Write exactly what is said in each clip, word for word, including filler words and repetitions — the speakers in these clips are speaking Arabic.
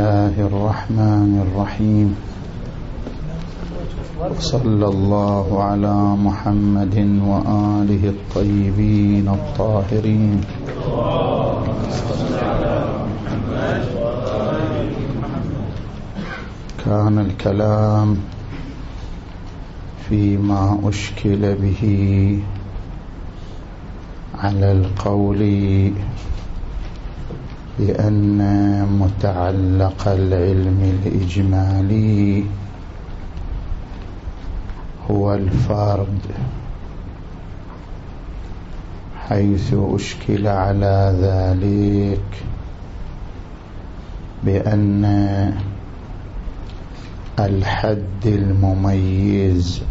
الله الرحمن الرحيم. صلى الله على محمد وآله الطيبين الطاهرين. كان الكلام فيما أشكل به على القول بأن متعلق العلم الإجمالي هو الفرد، حيث أشكل على ذلك بأن الحد المميز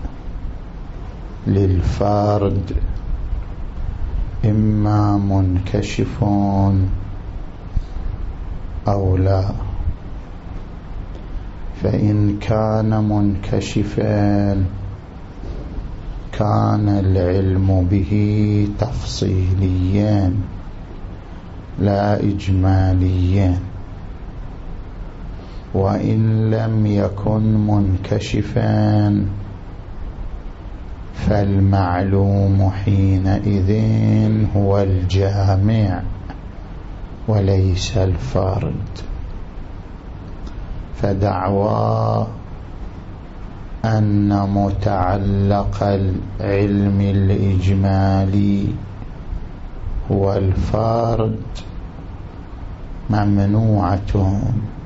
للفرد إما منكشف أو لا، فإن كان منكشفا كان العلم به تفصيليا لا إجماليا، وإن لم يكن منكشفا فالمعلوم حينئذ هو الجامع وليس الفرد. فدعوى أن متعلق العلم الإجمالي هو الفرد ممنوعة.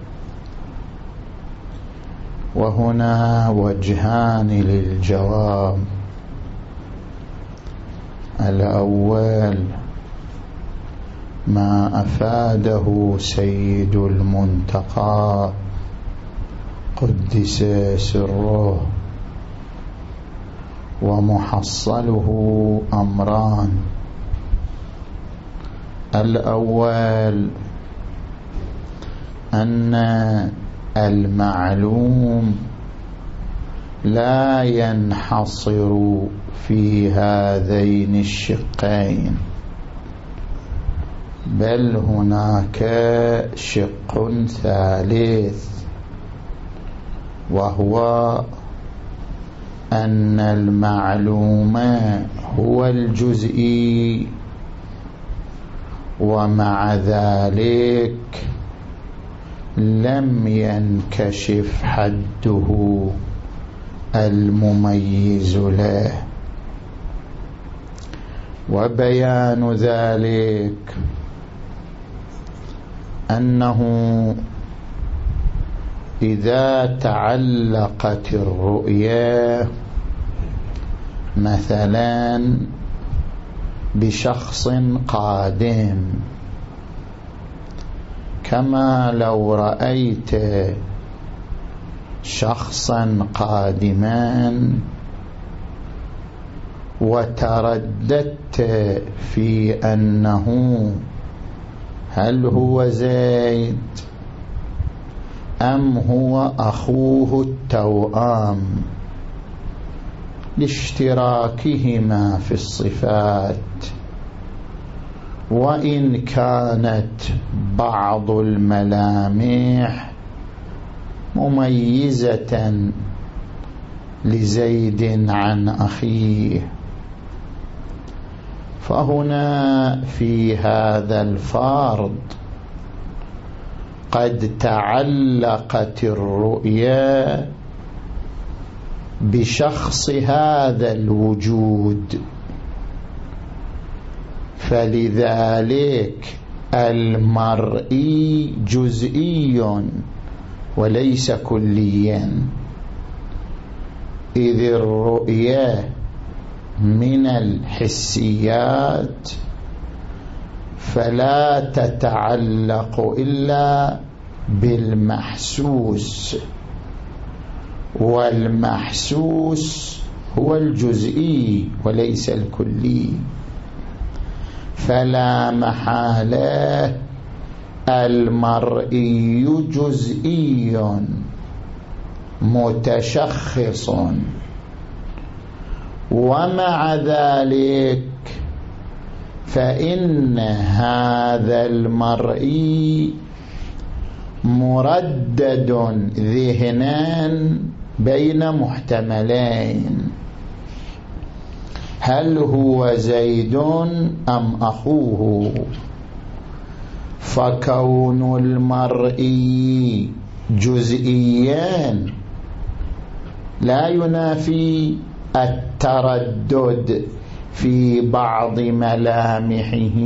وهنا وجهان للجواب. الأول ما أفاده سيد المنتقى قدس سره، ومحصله أمران. الأول أن المعلوم لا ينحصر في هذين الشقين، بل هناك شق ثالث، وهو أن المعلوم هو الجزئي، ومع ذلك لم ينكشف حده المميز له. وبيان ذلك أنه إذا تعلقت الرؤية مثلا بشخص قادم، كما لو رأيت شخصا قادما وترددت في أنه هل هو زيد أم هو أخوه التوأم، لاشتراكهما في الصفات، وإن كانت بعض الملامح مميزة لزيد عن أخيه. فهنا في هذا الفرد قد تعلقت الرؤيا بشخص هذا الوجود، فلذلك المرئي جزئي وليس كليا، إذ الرؤيا من الحسيات فلا تتعلق إلا بالمحسوس، والمحسوس هو الجزئي وليس الكلي. فلا محالة المرئي جزئي متشخص، ومع ذلك فإن هذا المرئي مردد ذهنا بين محتملين، هل هو زيد أم أخوه؟ فكون المرئي جزئيا لا ينافي التردد في بعض ملامحه.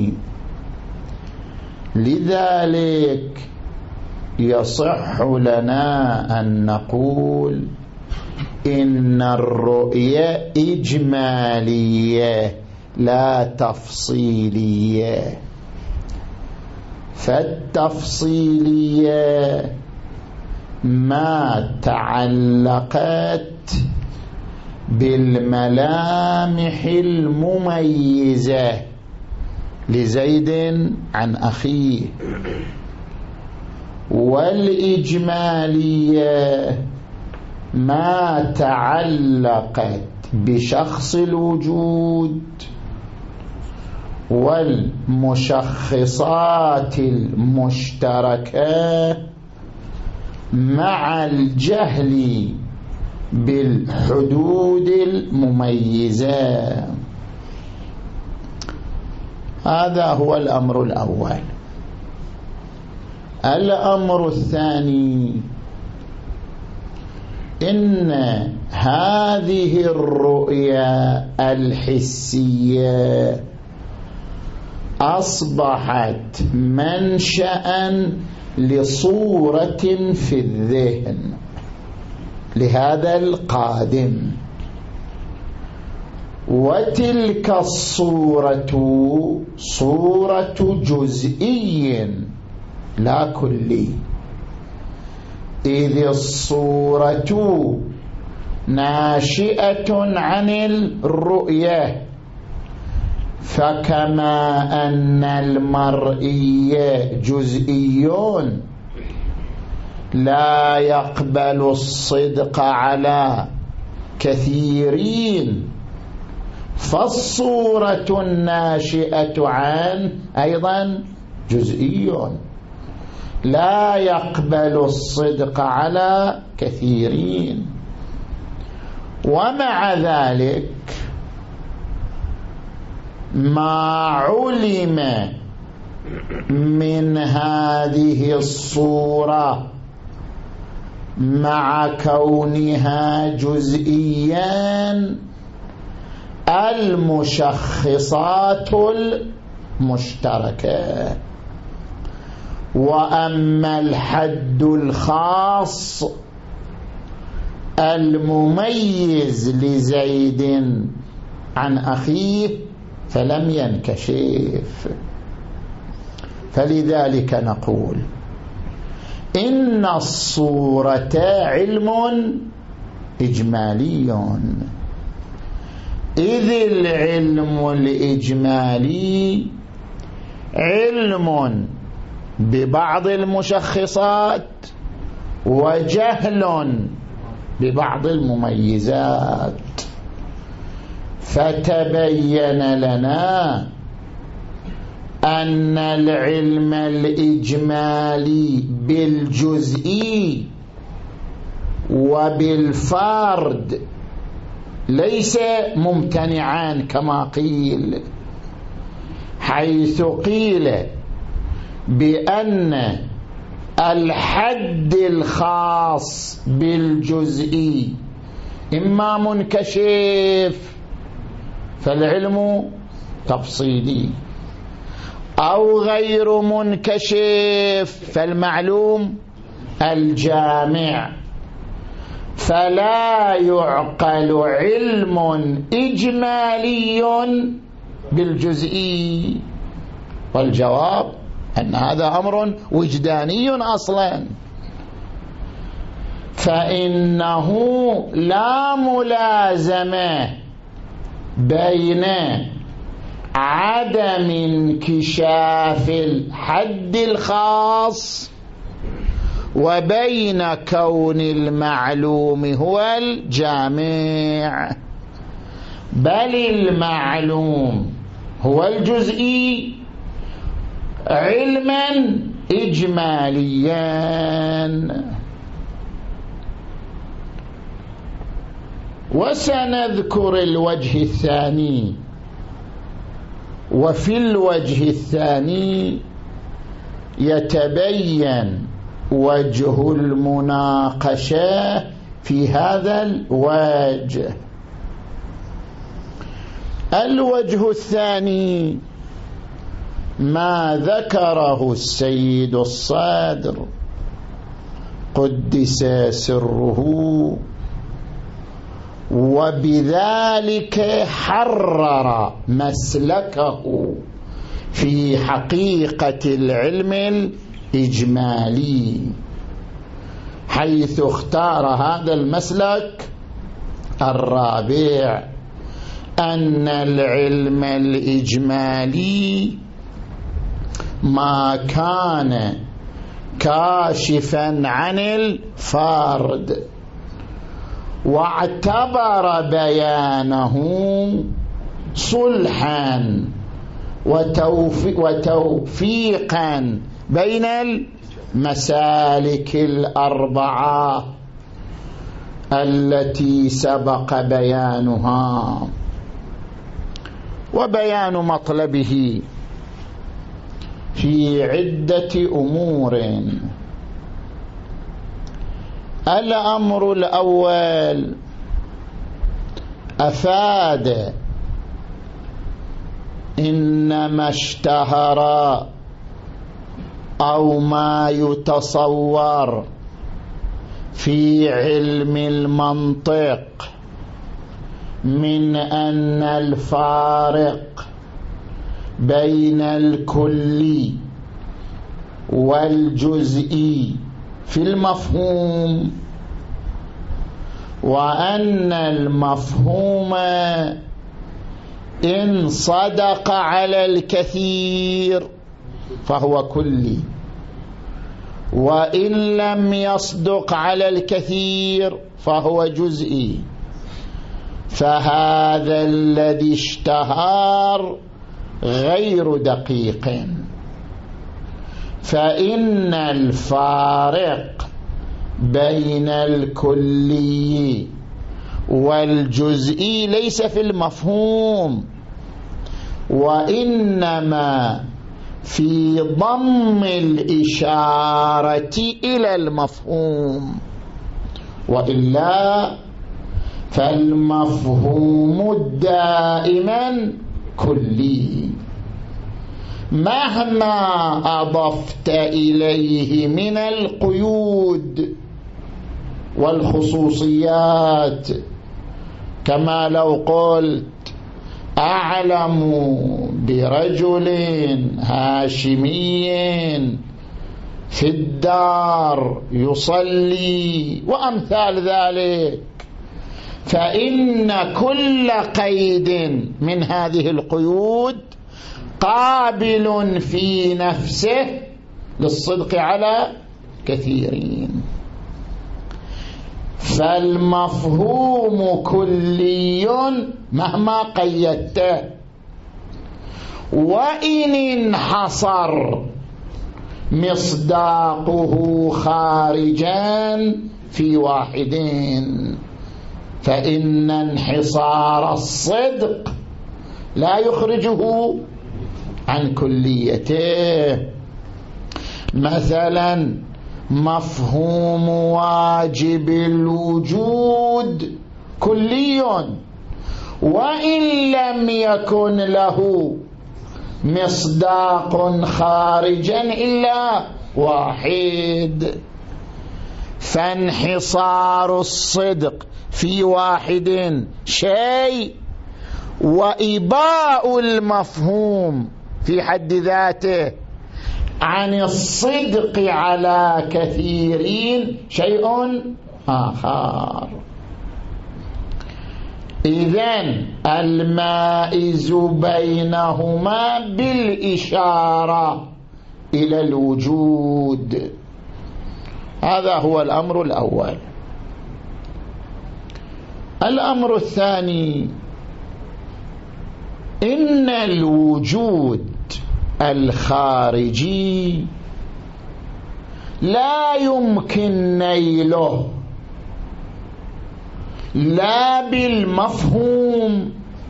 لذلك يصح لنا أن نقول إن الرؤية إجمالية لا تفصيلية، فالتفصيلية ما تعلقت بالملامح المميزة لزيد عن أخيه، والإجمالية ما تعلقت بشخص الوجود والمشخصات المشتركة مع الجهل بالحدود المميزة. هذا هو الأمر الأول. الأمر الثاني، إن هذه الرؤية الحسية أصبحت منشأ لصورة في الذهن لهذا القادم، وتلك الصورة صورة جزئي لا كلي، إذ الصورة ناشئة عن الرؤية، فكما أن المرئي جزئي لا يقبل الصدق على كثيرين، فالصورة الناشئة عن أيضا جزئي لا يقبل الصدق على كثيرين. ومع ذلك ما علم من هذه الصورة مع كونها جزئيا المشخصات المشتركة، وأما الحد الخاص المميز لزيد عن أخيه فلم ينكشف. فلذلك نقول إن الصورة علم إجمالي، إذ العلم الإجمالي علم ببعض المشخصات وجهل ببعض المميزات. فتبين لنا أن العلم الإجمالي بالجزئي وبالفرد ليس ممتنعان كما قيل، حيث قيل بأن الحد الخاص بالجزئي إما منكشف فالعلم تفصيلي، أو غير منكشف فالمعلوم الجامع، فلا يعقل علم إجمالي بالجزئي. والجواب أن هذا أمر وجداني أصلا، فإنه لا ملازمة بين عدم انكشاف الحد الخاص وبين كون المعلوم هو الجامع، بل المعلوم هو الجزئي علما إجماليا. وسنذكر الوجه الثاني. وفي الوجه الثاني يتبين وجه المناقشة في هذا الوجه. الوجه الثاني ما ذكره السيد الصادر قدس سره، وبذلك حرر مسلكه في حقيقة العلم الإجمالي، حيث اختار هذا المسلك الرابع، أن العلم الإجمالي ما كان كاشفا عن الفرد، واعتبر بيانه صلحا وتوفيقا بين المسالك الأربعة التي سبق بيانها. وبيان مطلبه في عدة أمور. الأمر الأول أفاد إنما اشتهر أو ما يتصور في علم المنطق من أن الفارق بين الكلي والجزئي في المفهوم، وأن المفهوم إن صدق على الكثير فهو كلي، وإن لم يصدق على الكثير فهو جزئي. فهذا الذي اشتهر غير دقيق، فإن الفارق بين الكلي والجزئي ليس في المفهوم، وإنما في ضم الإشارة إلى المفهوم، وإلا فالمفهوم دائما كلي مهما أضفت إليه من القيود والخصوصيات. كما لو قلت أعلم برجل هاشمي في الدار يصلي وأمثال ذلك، فإن كل قيد من هذه القيود قابل في نفسه للصدق على كثيرين. فالمفهوم كلي مهما قيدته، وإن انحصر مصداقه خارجا في واحدين، فإن انحصار الصدق لا يخرجه عن كليته. مثلا مفهوم واجب الوجود كلي، وإن لم يكن له مصداق خارجا إلا واحد، فانحصار الصدق في واحد شيء، وإباء المفهوم في حد ذاته عن الصدق على كثيرين شيء آخر. إذن المائز بينهما بالإشارة إلى الوجود. هذا هو الأمر الأول. الأمر الثاني إن الوجود الخارجي لا يمكن نيله لا بالمفهوم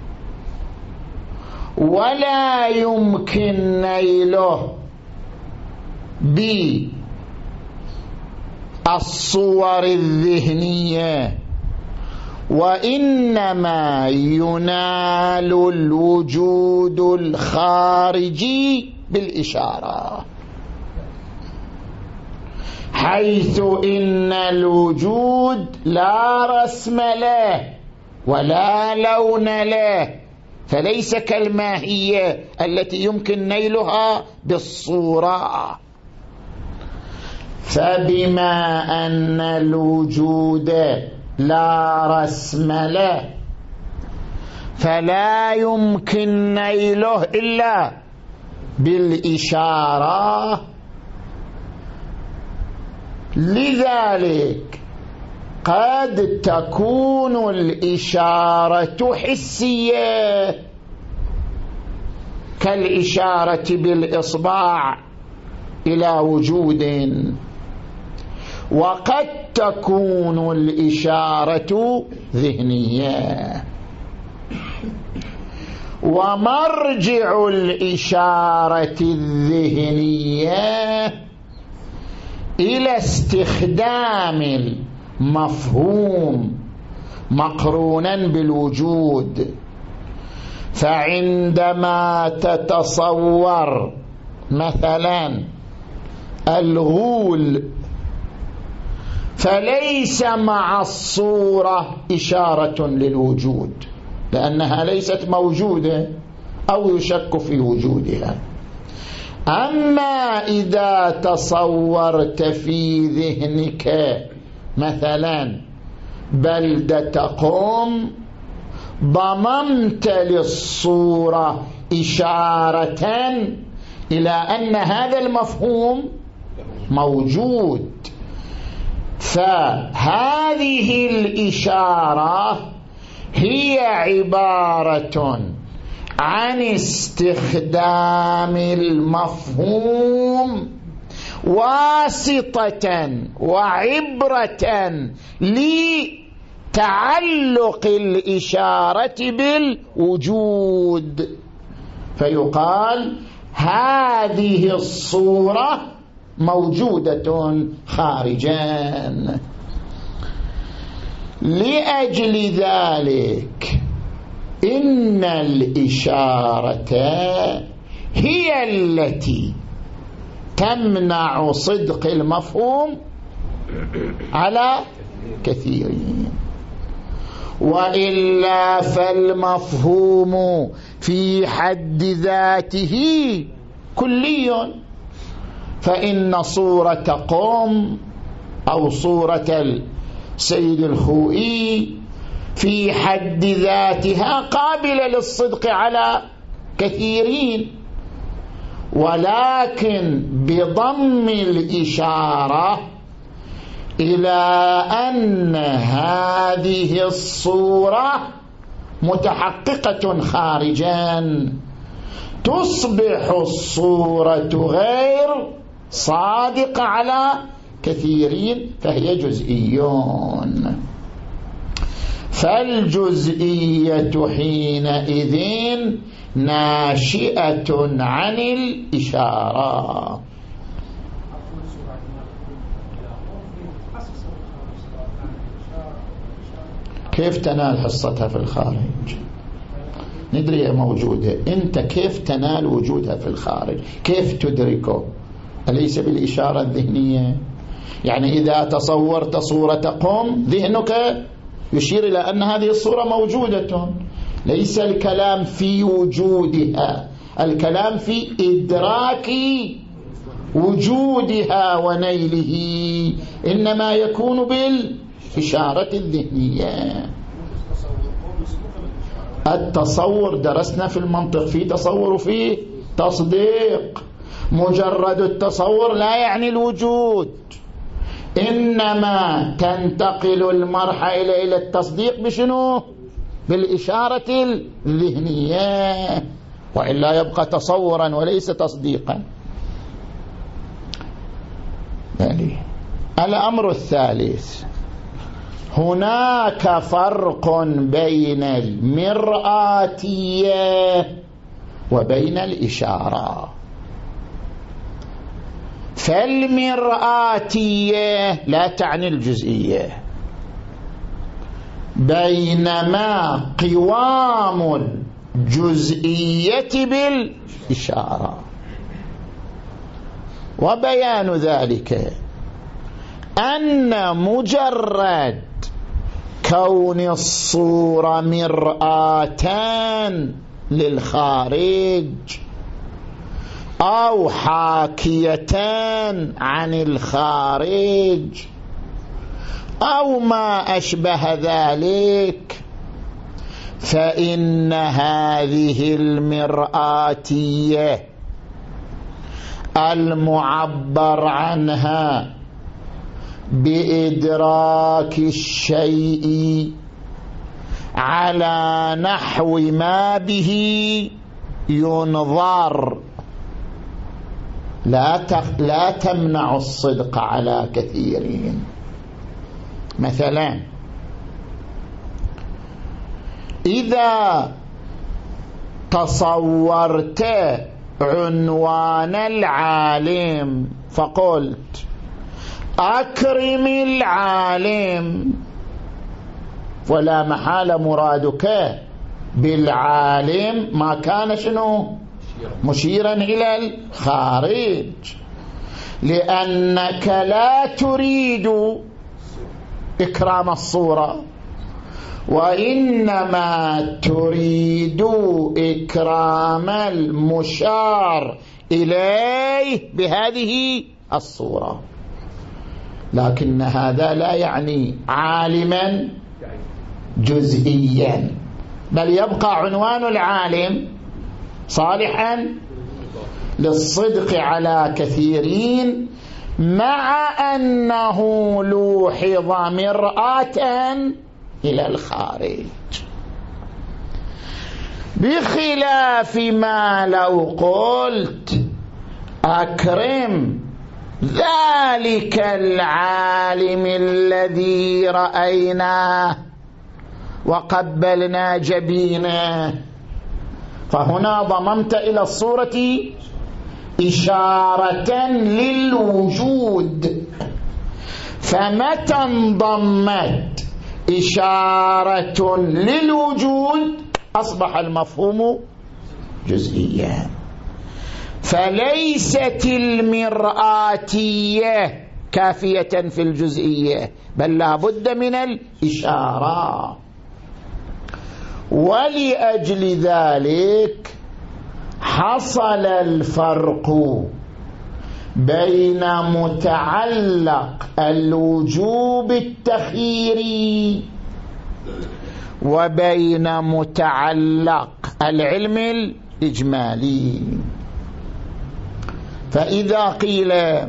ولا يمكن نيله بالصور الذهنية، وإنما ينال الوجود الخارجي بالإشارة، حيث إن الوجود لا رسم له ولا لون له، فليس كالماهية التي يمكن نيلها بالصورة. فبما أن الوجود لا رسم له فلا يمكن نيله إلا بالإشارة، لذلك قد تكون الإشارة حسية كالإشارة بالإصبع إلى وجود، وقد تكون الإشارة ذهنية. ومرجع الإشارة الذهنية إلى استخدام المفهوم مقرونا بالوجود. فعندما تتصور مثلا الغول فليس مع الصورة إشارة للوجود، لأنها ليست موجودة أو يشك في وجودها. أما إذا تصورت في ذهنك مثلا بلدة قم، ضممت للصورة إشارة إلى أن هذا المفهوم موجود، فهذه الإشارة هي عبارة عن استخدام المفهوم واسطة وعبرة لتعلق الإشارة بالوجود، فيقال هذه الصورة موجودة خارجا. لأجل ذلك إن الإشارة هي التي تمنع صدق المفهوم على كثيرين، وإلا فالمفهوم في حد ذاته كلي، فإن صورة قوم أو صورة السيد الخوئي في حد ذاتها قابلة للصدق على كثيرين، ولكن بضم الإشارة إلى أن هذه الصورة متحققة خارجا تصبح الصورة غير صادقة على كثيرين، فهي جزئيون. فالجزئية حينئذ ناشئة عن الإشارة. كيف تنال حصتها في الخارج؟ ندري موجودة، أنت كيف تنال وجودها في الخارج؟ كيف تدركه؟ أليس بالإشارة الذهنية؟ يعني إذا تصورت صورة قم ذهنك يشير إلى أن هذه الصورة موجودة، ليس الكلام في وجودها، الكلام في إدراك وجودها ونيله، إنما يكون بالإشارة الذهنية. التصور درسنا في المنطق في تصور وفي تصديق، مجرد التصور لا يعني الوجود، إنما تنتقل المرحلة إلى التصديق بشنو؟ بالإشارة الذهنية، وإلا يبقى تصورا وليس تصديقا. يعني الأمر الثالث، هناك فرق بين المرآتية وبين الإشارة. فالمرآتية لا تعني الجزئية، بينما قوام الجزئية بالإشارة. وبيان ذلك أن مجرد كون الصورة مرآتان للخارج أو حاكيتان عن الخارج أو ما أشبه ذلك، فإن هذه المرآتية المعبر عنها بإدراك الشيء على نحو ما به ينظر لا لا تمنع الصدق على كثيرين. مثلا إذا تصورت عنوان العالم فقلت أكرم العالم، ولا محال مرادك بالعالم ما كان شنو؟ مشيرا إلى الخارج، لأنك لا تريد إكرام الصورة، وإنما تريد إكرام المشار إليه بهذه الصورة. لكن هذا لا يعني عالما جزئيا، بل يبقى عنوان العالم صالحا للصدق على كثيرين، مع أنه لوحظ مرآة إلى الخارج، بخلاف ما لو قلت أكرم ذلك العالم الذي رأيناه وقبلنا جبينه، فهنا ضممت إلى الصورة إشارة للوجود، فمتى انضمت إشارة للوجود أصبح المفهوم جزئيا. فليست المرآتية كافية في الجزئية، بل لا بد من الإشارة. ولأجل ذلك حصل الفرق بين متعلق الوجوب التخييري وبين متعلق العلم الإجمالي. فإذا قيل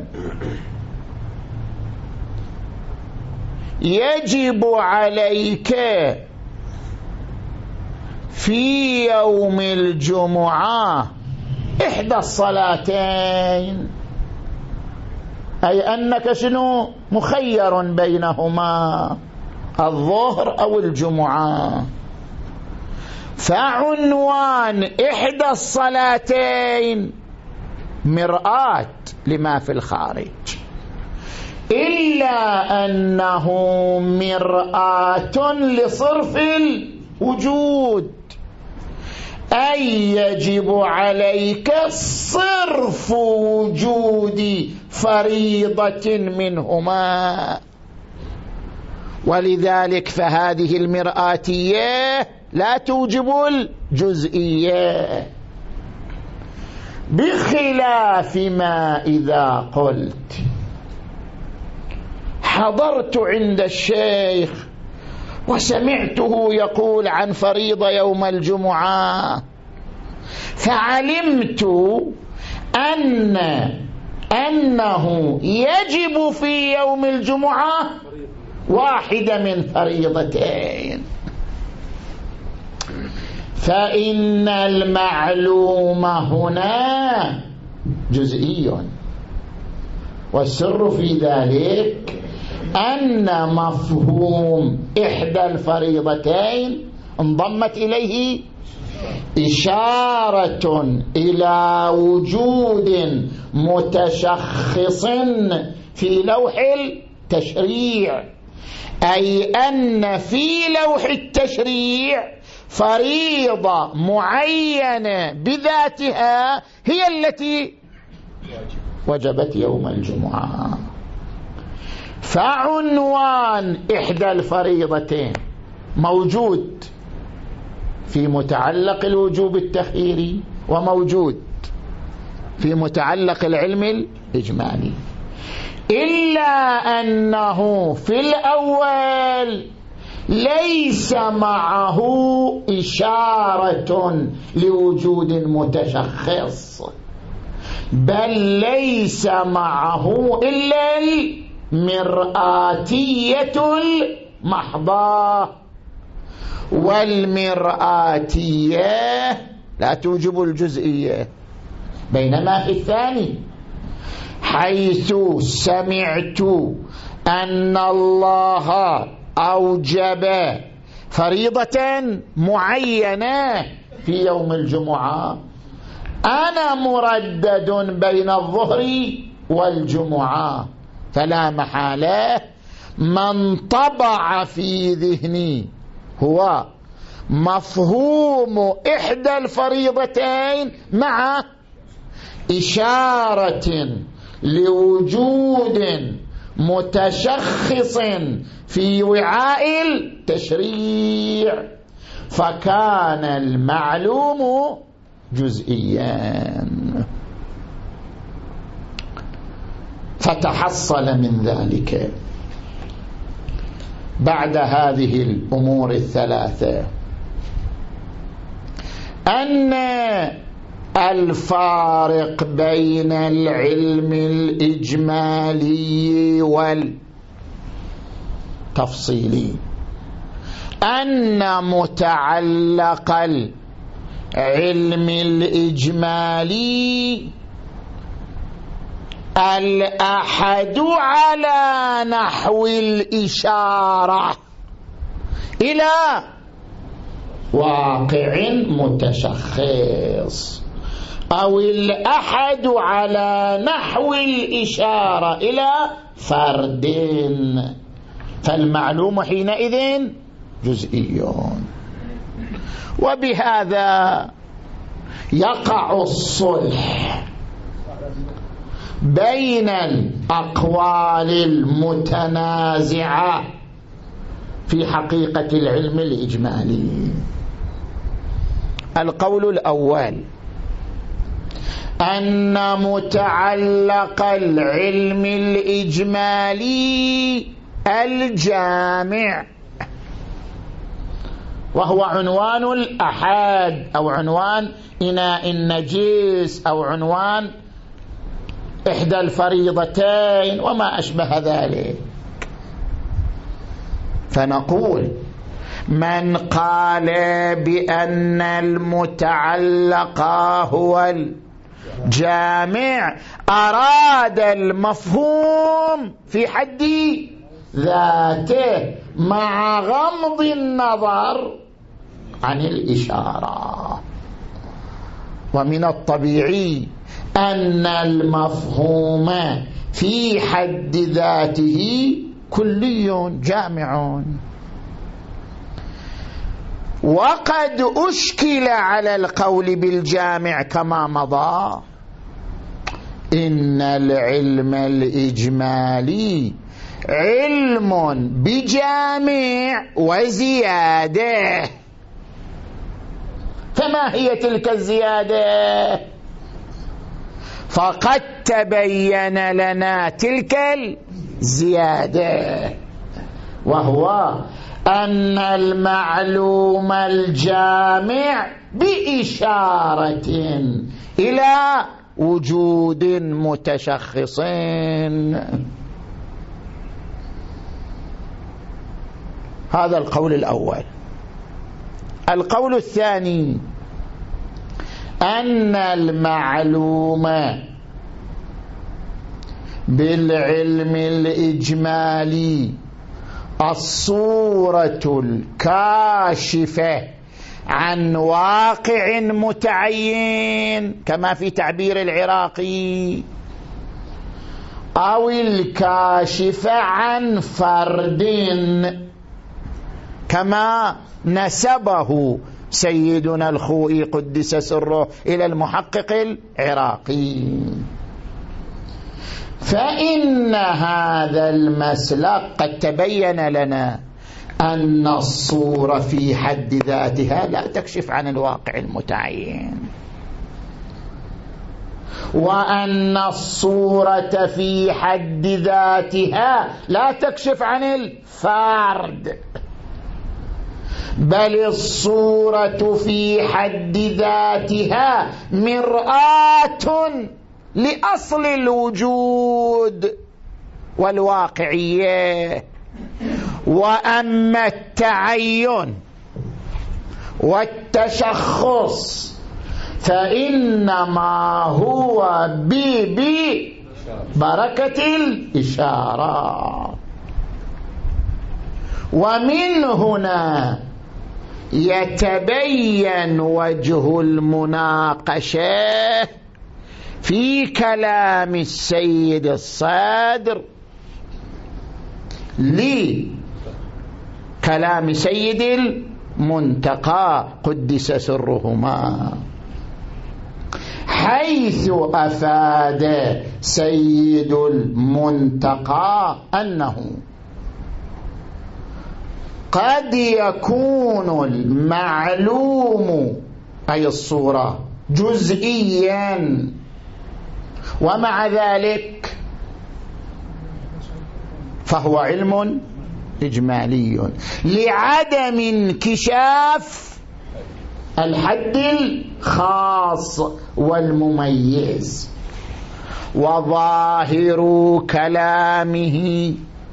يجب عليك في يوم الجمعة إحدى الصلاتين، أي أنك شنو مخير بينهما، الظهر أو الجمعة، فعنوان إحدى الصلاتين مرآة لما في الخارج، إلا أنه مرآة لصرف الوجود، أي يجب عليك صرف وجود فريضة منهما. ولذلك فهذه المرآتية لا توجب الجزئية، بخلاف ما إذا قلت حضرت عند الشيخ وسمعته يقول عن فريضة يوم الجمعة، فعلمت أن أنه يجب في يوم الجمعة واحدة من فريضتين، فإن المعلوم هنا جزئي، والسر في ذلك أن مفهوم إحدى الفريضتين انضمت إليه إشارة إلى وجود متشخص في لوح التشريع، أي أن في لوح التشريع فريضة معينة بذاتها هي التي وجبت يوم الجمعة. فعنوان إحدى الفريضتين موجود في متعلق الوجوب التخييري وموجود في متعلق العلم الإجمالي، إلا أنه في الأول ليس معه إشارة لوجود متشخص، بل ليس معه إلا المرآتية المحضة، والمرآتية لا توجب الجزئية. بينما في الثاني حيث سمعت أن الله أوجب فريضة معينة في يوم الجمعة، أنا مردد بين الظهر والجمعة، فلا محالة من طبع في ذهني هو مفهوم إحدى الفريضتين مع إشارة لوجود متشخص في وعاء التشريع، فكان المعلوم جزئيا. فتحصل من ذلك بعد هذه الأمور الثلاثة أن الفارق بين العلم الإجمالي والتفصيلي أن متعلق العلم الإجمالي الأحد على نحو الإشارة إلى واقع متشخص، أو الأحد على نحو الإشارة إلى فرد، فالمعلوم حينئذ جزئي. وبهذا يقع الصلح بين الأقوال المتنازعة في حقيقة العلم الإجمالي. القول الأول أن متعلق العلم الإجمالي الجامع، وهو عنوان الأحاد أو عنوان إناء النجيس أو عنوان إحدى الفريضتين وما أشبه ذلك. فنقول من قال بأن المتعلق هو الجامع أراد المفهوم في حد ذاته مع غمض النظر عن الإشارة. ومن الطبيعي أن المفهوم في حد ذاته كلي جامع. وقد أشكل على القول بالجامع كما مضى. إن العلم الإجمالي علم بجامع وزيادة، فما هي تلك الزيادة؟ فقد تبين لنا تلك الزيادة، وهو أن المعلوم الجامع بإشارة إلى وجود متشخص. هذا القول الأول. القول الثاني أن المعلوم بالعلم الإجمالي الصورة الكاشفة عن واقع متعين كما في تعبير العراقي، أو الكاشفة عن فرد كما نسبه سيدنا الخوئي قدس سره إلى المحقق العراقي. فإن هذا المسلك قد تبين لنا أن الصورة في حد ذاتها لا تكشف عن الواقع المتعين، وأن الصورة في حد ذاتها لا تكشف عن الفرد، بل الصورة في حد ذاتها مرآة لأصل الوجود والواقعية. وأما التعين والتشخص فإنما هو ببركة الإشارة. ومن هنا يتبين وجه المناقشة في كلام السيد الصدر لكلام سيد المنتقى قدس سرهما، حيث أفاد سيد المنتقى أنه قد يكون المعلوم أي الصورة جزئيا، ومع ذلك فهو علم إجمالي لعدم انكشاف الحد الخاص والمميز. وظاهر كلامه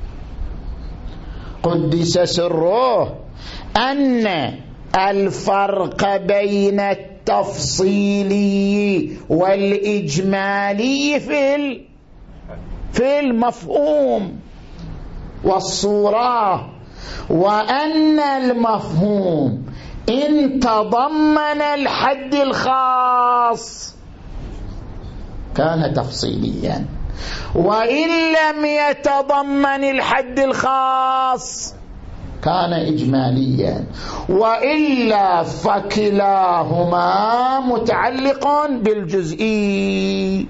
قدس سره أن الفرق بين التفصيلي والإجمالي في في المفهوم والصورة، وأن المفهوم إن تضمن الحد الخاص كان تفصيليا، وإن لم يتضمن الحد الخاص كان إجماليا، وإلا فكلاهما متعلق بالجزئي.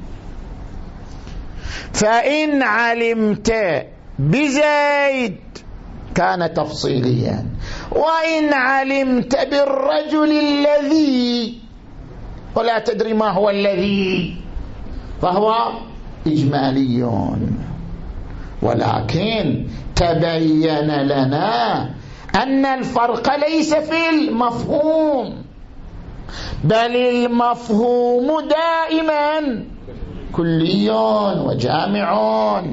فإن علمت بزيد كان تفصيليا، وإن علمت بالرجل الذي ولا تدري ما هو الذي فهو إجمالي. ولكن تبين لنا أن الفرق ليس في المفهوم، بل المفهوم دائما كلي وجامع.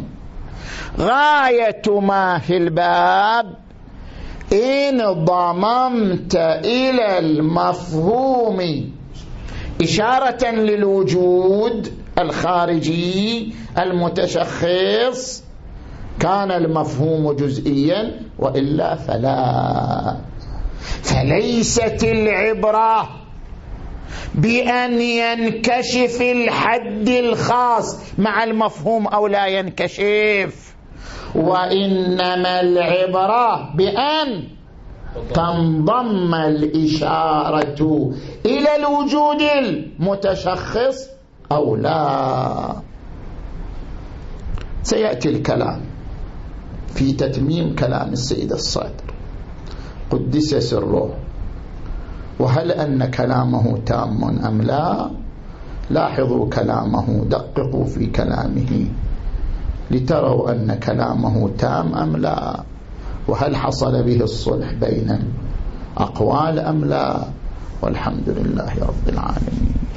غاية ما في الباب إن ضممت إلى المفهوم إشارة للوجود الخارجي المتشخص كان المفهوم جزئيا، وإلا فلا. فليست العبرة بأن ينكشف الحد الخاص مع المفهوم أو لا ينكشف، وإنما العبرة بأن تنضم الإشارة إلى الوجود المتشخص أو لا. سيأتي الكلام في تتميم كلام السيد الصدر قدس سره، وهل أن كلامه تام أم لا؟ لاحظوا كلامه، دققوا في كلامه لتروا أن كلامه تام أم لا، وهل حصل به الصلح بين الأقوال أم لا. والحمد لله رب العالمين.